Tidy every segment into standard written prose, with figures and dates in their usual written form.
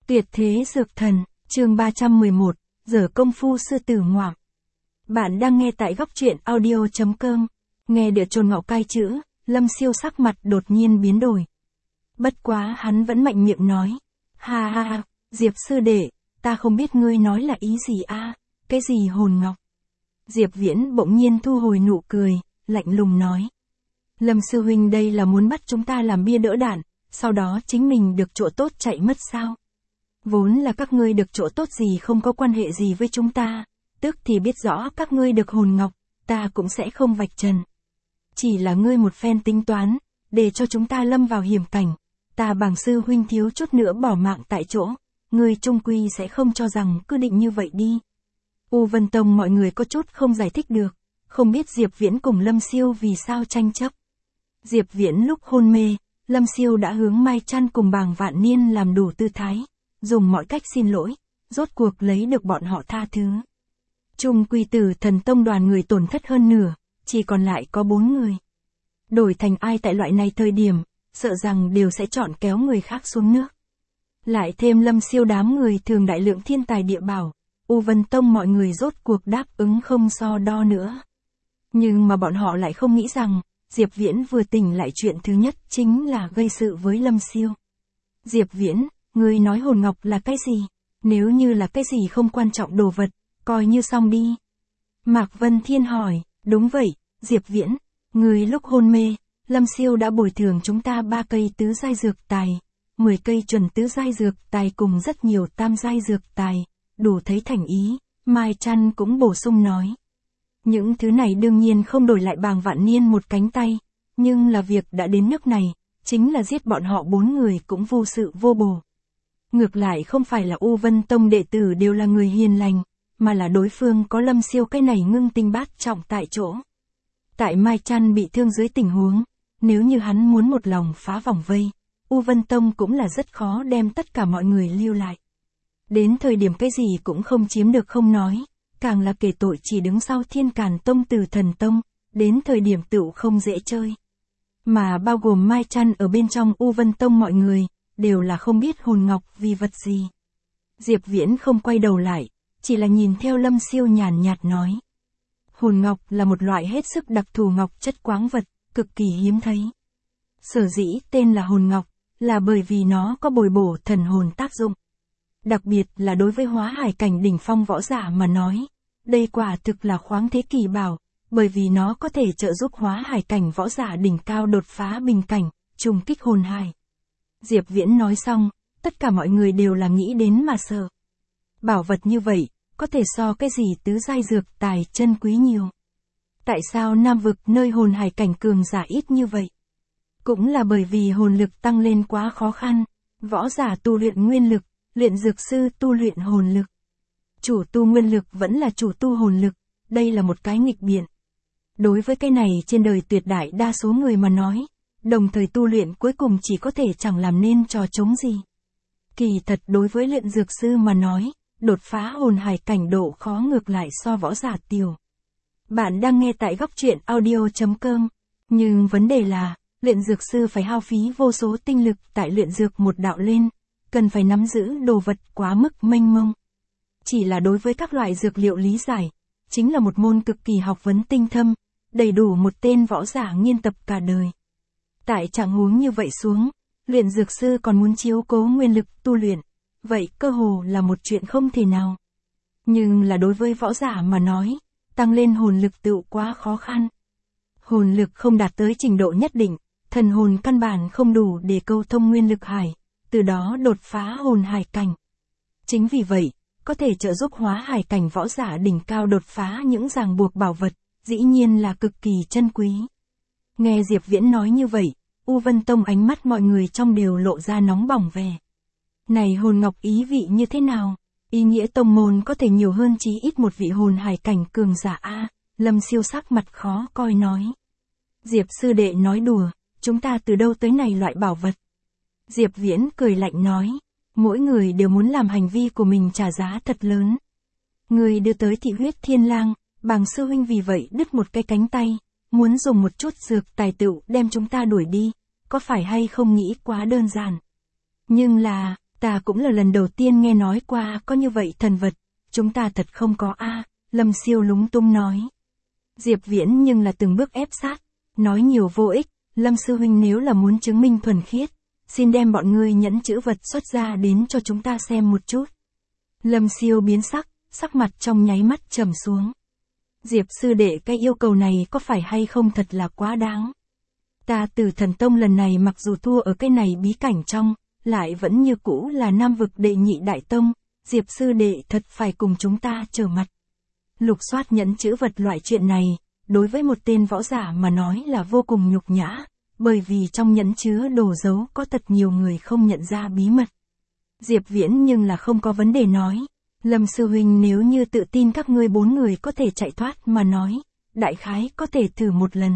Tuyệt thế dược thần, chương 311, giờ công phu sư tử ngoạm. Bạn đang nghe tại góc truyện audio.com. Nghe được chồn ngạo cai chữ, Lâm Siêu sắc mặt đột nhiên biến đổi. Bất quá hắn vẫn mạnh miệng nói. Ha ha ha, Diệp sư đệ, ta không biết ngươi nói là ý gì a, cái gì hồn ngọc. Diệp Viễn bỗng nhiên thu hồi nụ cười, lạnh lùng nói. Lâm sư huynh đây là muốn bắt chúng ta làm bia đỡ đạn, sau đó chính mình được chỗ tốt chạy mất sao? Vốn là các ngươi được chỗ tốt gì không có quan hệ gì với chúng ta, tức thì biết rõ các ngươi được hồn ngọc, ta cũng sẽ không vạch trần. Chỉ là ngươi một phen tính toán, để cho chúng ta lâm vào hiểm cảnh, ta bằng sư huynh thiếu chút nữa bỏ mạng tại chỗ, ngươi trung quy sẽ không cho rằng cứ định như vậy đi. U Vân Tông mọi người có chút không giải thích được, không biết Diệp Viễn cùng Lâm Siêu vì sao tranh chấp. Diệp Viễn lúc hôn mê, Lâm Siêu đã hướng Mai Trăn cùng Bàng Vạn Niên làm đủ tư thái, dùng mọi cách xin lỗi, rốt cuộc lấy được bọn họ tha thứ. Trung quy Tử Thần Tông đoàn người tổn thất hơn nửa, chỉ còn lại có 4 người. Đổi thành ai tại loại này thời điểm, sợ rằng đều sẽ chọn kéo người khác xuống nước. Lại thêm Lâm Siêu đám người thường đại lượng thiên tài địa bảo, U Vân Tông mọi người rốt cuộc đáp ứng không so đo nữa. Nhưng mà bọn họ lại không nghĩ rằng, Diệp Viễn vừa tỉnh lại chuyện thứ nhất chính là gây sự với Lâm Siêu. Diệp Viễn, ngươi nói hồn ngọc là cái gì? Nếu như là cái gì không quan trọng đồ vật, coi như xong đi. Mạc Vân Thiên hỏi, đúng vậy, Diệp Viễn, ngươi lúc hôn mê, Lâm Siêu đã bồi thường chúng ta 3 cây tứ giai dược tài, 10 cây chuẩn tứ giai dược tài cùng rất nhiều tam giai dược tài, đủ thấy thành ý, Mai Trăn cũng bổ sung nói. Những thứ này đương nhiên không đổi lại Bàng Vạn Niên một cánh tay, nhưng là việc đã đến nước này, chính là giết bọn họ 4 người cũng vô sự vô bổ. Ngược lại không phải là U Vân Tông đệ tử đều là người hiền lành, mà là đối phương có Lâm Siêu cái này ngưng tinh bát trọng tại chỗ. Tại Mai Trăn bị thương dưới tình huống, nếu như hắn muốn một lòng phá vòng vây, U Vân Tông cũng là rất khó đem tất cả mọi người lưu lại. Đến thời điểm cái gì cũng không chiếm được không nói, càng là kể tội chỉ đứng sau Thiên Càn Tông Tử Thần Tông, đến thời điểm tựu không dễ chơi. Mà bao gồm Mai Trăn ở bên trong U Vân Tông mọi người, đều là không biết hồn ngọc vì vật gì. Diệp Viễn không quay đầu lại, chỉ là nhìn theo Lâm Siêu nhàn nhạt nói. Hồn ngọc là một loại hết sức đặc thù ngọc chất quáng vật, cực kỳ hiếm thấy. Sở dĩ tên là hồn ngọc, là bởi vì nó có bồi bổ thần hồn tác dụng. Đặc biệt là đối với hóa hải cảnh đỉnh phong võ giả mà nói, đây quả thực là khoáng thế kỳ bảo, bởi vì nó có thể trợ giúp hóa hải cảnh võ giả đỉnh cao đột phá bình cảnh, trùng kích hồn hải. Diệp Viễn nói xong, tất cả mọi người đều là nghĩ đến mà sợ. Bảo vật như vậy, có thể so cái gì tứ giai dược tài chân quý nhiều. Tại sao Nam vực nơi hồn hải cảnh cường giả ít như vậy? Cũng là bởi vì hồn lực tăng lên quá khó khăn, võ giả tu luyện nguyên lực, luyện dược sư tu luyện hồn lực. Chủ tu nguyên lực vẫn là chủ tu hồn lực, đây là một cái nghịch biện. Đối với cái này trên đời tuyệt đại đa số người mà nói, đồng thời tu luyện cuối cùng chỉ có thể chẳng làm nên trò trống gì. Kỳ thật đối với luyện dược sư mà nói, đột phá hồn hải cảnh độ khó ngược lại so võ giả tiểu. Bạn đang nghe tại góc truyện audio.com, nhưng vấn đề là, luyện dược sư phải hao phí vô số tinh lực tại luyện dược một đạo lên, cần phải nắm giữ đồ vật quá mức mênh mông. Chỉ là đối với các loại dược liệu lý giải, chính là một môn cực kỳ học vấn tinh thâm, đầy đủ một tên võ giả nghiên tập cả đời. Tại trạng huống như vậy xuống, luyện dược sư còn muốn chiếu cố nguyên lực tu luyện, vậy cơ hồ là một chuyện không thể nào. Nhưng là đối với võ giả mà nói, tăng lên hồn lực tựu quá khó khăn. Hồn lực không đạt tới trình độ nhất định, thần hồn căn bản không đủ để câu thông nguyên lực hải, từ đó đột phá hồn hải cảnh. Chính vì vậy, có thể trợ giúp hóa hải cảnh võ giả đỉnh cao đột phá những ràng buộc bảo vật, dĩ nhiên là cực kỳ chân quý. Nghe Diệp Viễn nói như vậy, U Vân Tông ánh mắt mọi người trong đều lộ ra nóng bỏng vẻ. Này hồn ngọc ý vị như thế nào? Ý nghĩa tông môn có thể nhiều hơn chí ít một vị hồn hải cảnh cường giả a. Lâm Siêu sắc mặt khó coi nói. Diệp sư đệ nói đùa, chúng ta từ đâu tới này loại bảo vật? Diệp Viễn cười lạnh nói, mỗi người đều muốn làm hành vi của mình trả giá thật lớn. Người đưa tới Thị Huyết Thiên Lang, Bàng sư huynh vì vậy đứt một cái cánh tay, muốn dùng một chút dược tài tựu đem chúng ta đuổi đi, có phải hay không nghĩ quá đơn giản? Nhưng là, Ta cũng là lần đầu tiên nghe nói qua có như vậy thần vật, chúng ta thật không có a. Lâm Siêu lúng túng nói. Diệp Viễn nhưng là từng bước ép sát, nói nhiều vô ích, Lâm sư huynh nếu là muốn chứng minh thuần khiết, xin đem bọn ngươi nhẫn chữ vật xuất ra đến cho chúng ta xem một chút. Lâm Siêu biến sắc mặt trong nháy mắt trầm xuống. Diệp sư đệ, cái yêu cầu này có phải hay không thật là quá đáng. Ta Tử Thần Tông lần này mặc dù thua ở cái này bí cảnh trong, lại vẫn như cũ là Nam vực đệ nhị đại tông, Diệp sư đệ thật phải cùng chúng ta trở mặt. Lục soát nhẫn chữ vật loại chuyện này, đối với một tên võ giả mà nói là vô cùng nhục nhã, bởi vì trong nhẫn chứa đồ giấu có thật nhiều người không nhận ra bí mật. Diệp Viễn nhưng là không có vấn đề nói. Lâm sư huynh, nếu như tự tin các ngươi 4 người có thể chạy thoát mà nói, đại khái có thể thử một lần.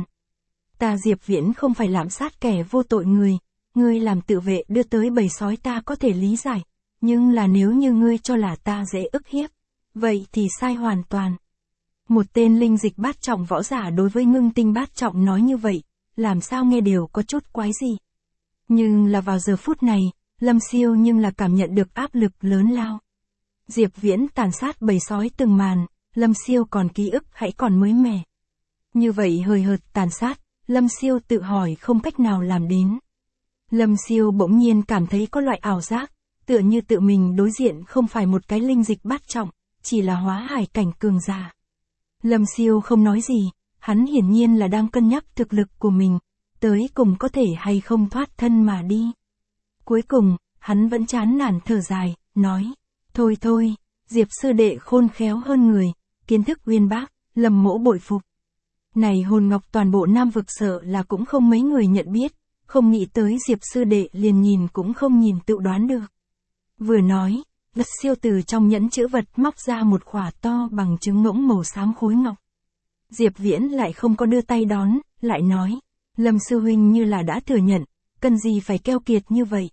Ta Diệp Viễn không phải lạm sát kẻ vô tội người, ngươi làm tự vệ đưa tới bầy sói ta có thể lý giải, nhưng là nếu như ngươi cho là ta dễ ức hiếp, vậy thì sai hoàn toàn. Một tên linh dịch bát trọng võ giả đối với ngưng tinh bát trọng nói như vậy, làm sao nghe đều có chút quái gì. Nhưng là vào giờ phút này, Lâm Siêu nhưng là cảm nhận được áp lực lớn lao. Diệp Viễn tàn sát bầy sói từng màn, Lâm Siêu còn ký ức hãy còn mới mẻ. Như vậy hời hợt tàn sát, Lâm Siêu tự hỏi không cách nào làm đến. Lâm Siêu bỗng nhiên cảm thấy có loại ảo giác, tựa như tự mình đối diện không phải một cái linh dịch bát trọng, chỉ là hóa hải cảnh cường giả. Lâm Siêu không nói gì, hắn hiển nhiên là đang cân nhắc thực lực của mình, tới cùng có thể hay không thoát thân mà đi. Cuối cùng, hắn vẫn chán nản thở dài, nói, thôi, Diệp sư đệ khôn khéo hơn người, kiến thức uyên bác, Lâm mỗ bội phục. Này hồn ngọc toàn bộ Nam vực sợ là cũng không mấy người nhận biết, không nghĩ tới Diệp sư đệ liền nhìn cũng không nhìn tự đoán được. Vừa nói, Lâm Siêu từ trong nhẫn chữ vật móc ra một khỏa to bằng trứng ngỗng màu xám khối ngọc. Diệp Viễn lại không có đưa tay đón, lại nói, Lâm sư huynh như là đã thừa nhận, cần gì phải keo kiệt như vậy.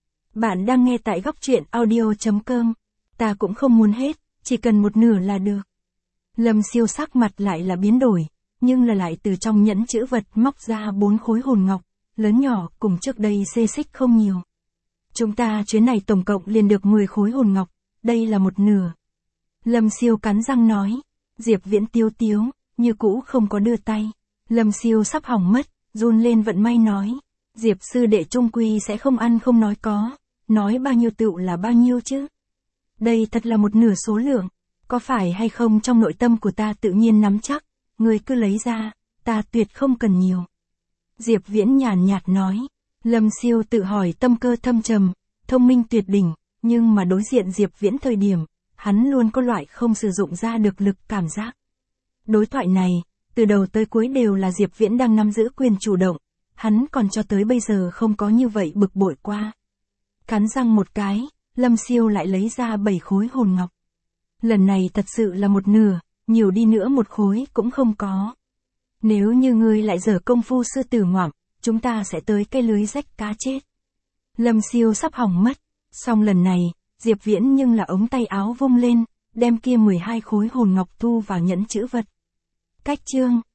Bạn đang nghe tại góc truyện audio.com, ta cũng không muốn hết, chỉ cần một nửa là được. Lâm Siêu sắc mặt lại là biến đổi, nhưng là lại từ trong nhẫn chữ vật móc ra 4 khối hồn ngọc, lớn nhỏ cùng trước đây xê xích không nhiều. Chúng ta chuyến này tổng cộng liền được 10 khối hồn ngọc, đây là một nửa. Lâm Siêu cắn răng nói, Diệp Viễn tiếu, như cũ không có đưa tay. Lâm Siêu sắp hỏng mất, run lên vận may nói, Diệp sư đệ trung quy sẽ không ăn không nói có, nói bao nhiêu tựu là bao nhiêu chứ. Đây thật là một nửa số lượng, có phải hay không trong nội tâm của ta tự nhiên nắm chắc, người cứ lấy ra, ta tuyệt không cần nhiều. Diệp Viễn nhàn nhạt nói. Lâm Siêu tự hỏi tâm cơ thâm trầm, thông minh tuyệt đỉnh, nhưng mà đối diện Diệp Viễn thời điểm, hắn luôn có loại không sử dụng ra được lực cảm giác. Đối thoại này, từ đầu tới cuối đều là Diệp Viễn đang nắm giữ quyền chủ động, hắn còn cho tới bây giờ không có như vậy bực bội qua. Cắn răng một cái, Lâm Siêu lại lấy ra 7 khối hồn ngọc. Lần này thật sự là một nửa, nhiều đi nữa một khối cũng không có. Nếu như ngươi lại dở công phu sư tử ngoạm, chúng ta sẽ tới cái lưới rách cá chết. Lâm Siêu sắp hỏng mất, song lần này, Diệp Viễn nhưng là ống tay áo vung lên, đem kia 12 khối hồn ngọc thu vào nhẫn chữ vật. Cách chương